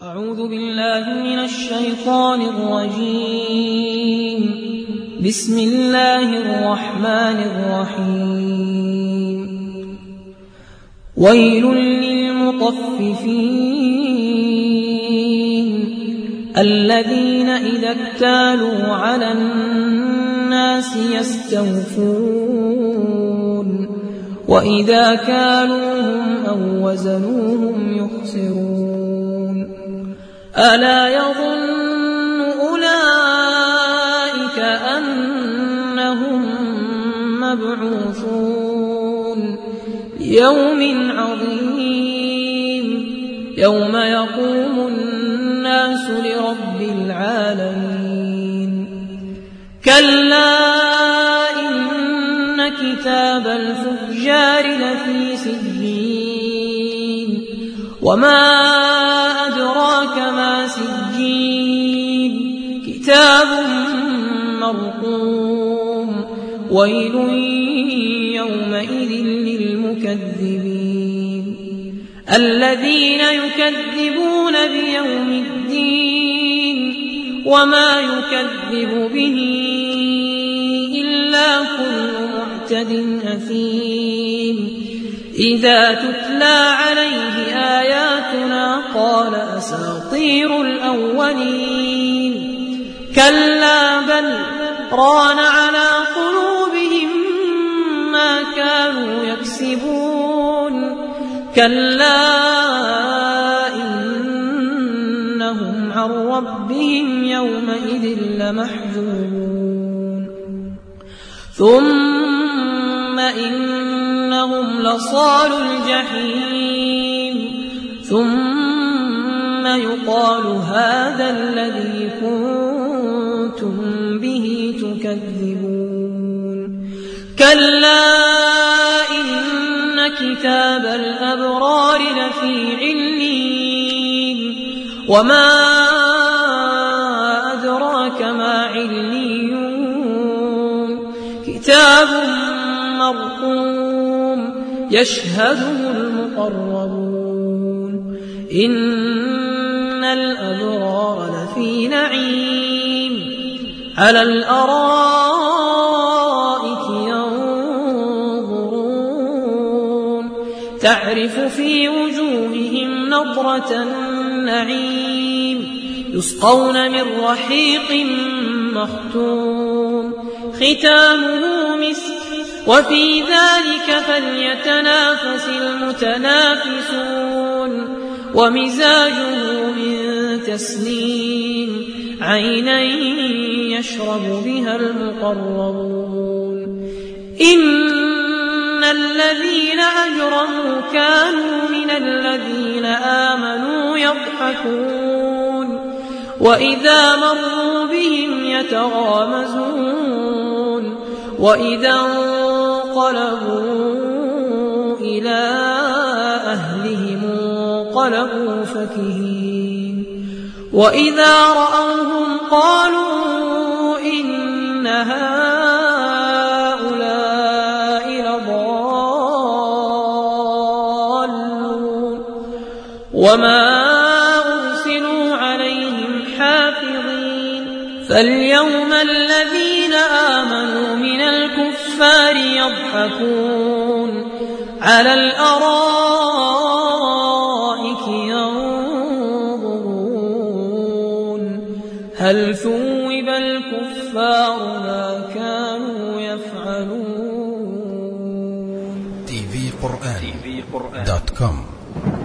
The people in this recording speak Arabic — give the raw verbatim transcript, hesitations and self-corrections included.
أعوذ بالله من الشيطان الرجيم. بسم الله الرحمن الرحيم. ويل للمطففين الذين إذا اكتالوا على الناس يستوفون وإذا كالوهم أو وزنوهم يخسرون. ألا يظن أولئك أنهم مبعوثون ليوم عظيم يوم يقوم الناس لرب العالمين. كلا إن كتاب الفجار لفي سجين وما أدراك ما سجين كتاب مرقوم. ويل يومئذ للمكذبين الذين يكذبون بيوم الدين وما يكذب به إلا كل معتد أثيم. إذا تتلى عليه آياتنا قال أساطير الأولين. كلا بل ران على قلوبهم ما كانوا يكسبون. كلا إنهم عن ربهم يومئذ لمحجوبون. ثم إنهم لصال الجحيم ثم يقال هذا الذي كنتم به تكذبون. كلا إن كتاب الأبرار لفي عليين وما أدراك ما عليون كتاب مرقوم يشهده المقربون. إن الأبرار لفي نعيم على الأرائك ينظرون تعرف في وجوههم نضرة النعيم. يسقون من رحيق مختوم ختامه مسك وفي ذلك فليتنافس المتنافسون. ومزاجه من تسنيم عينا يشرب بها المقربون. إن الذين أجرموا كانوا من الذين آمنوا يضحكون وإذا مروا بهم يتغامزون وإذا انقلبوا إلى أهلهم انقلبوا فكهين. وإذا رأوهم قالوا إن هؤلاء لضالون وما أرسلوا عليهم حافظين. فاليوم الذين آمنوا من الكفار يضحكون على الأرائك ينظرون هل ثوب الكفار ما كانوا يفعلون. تي في قرآن دوت كوم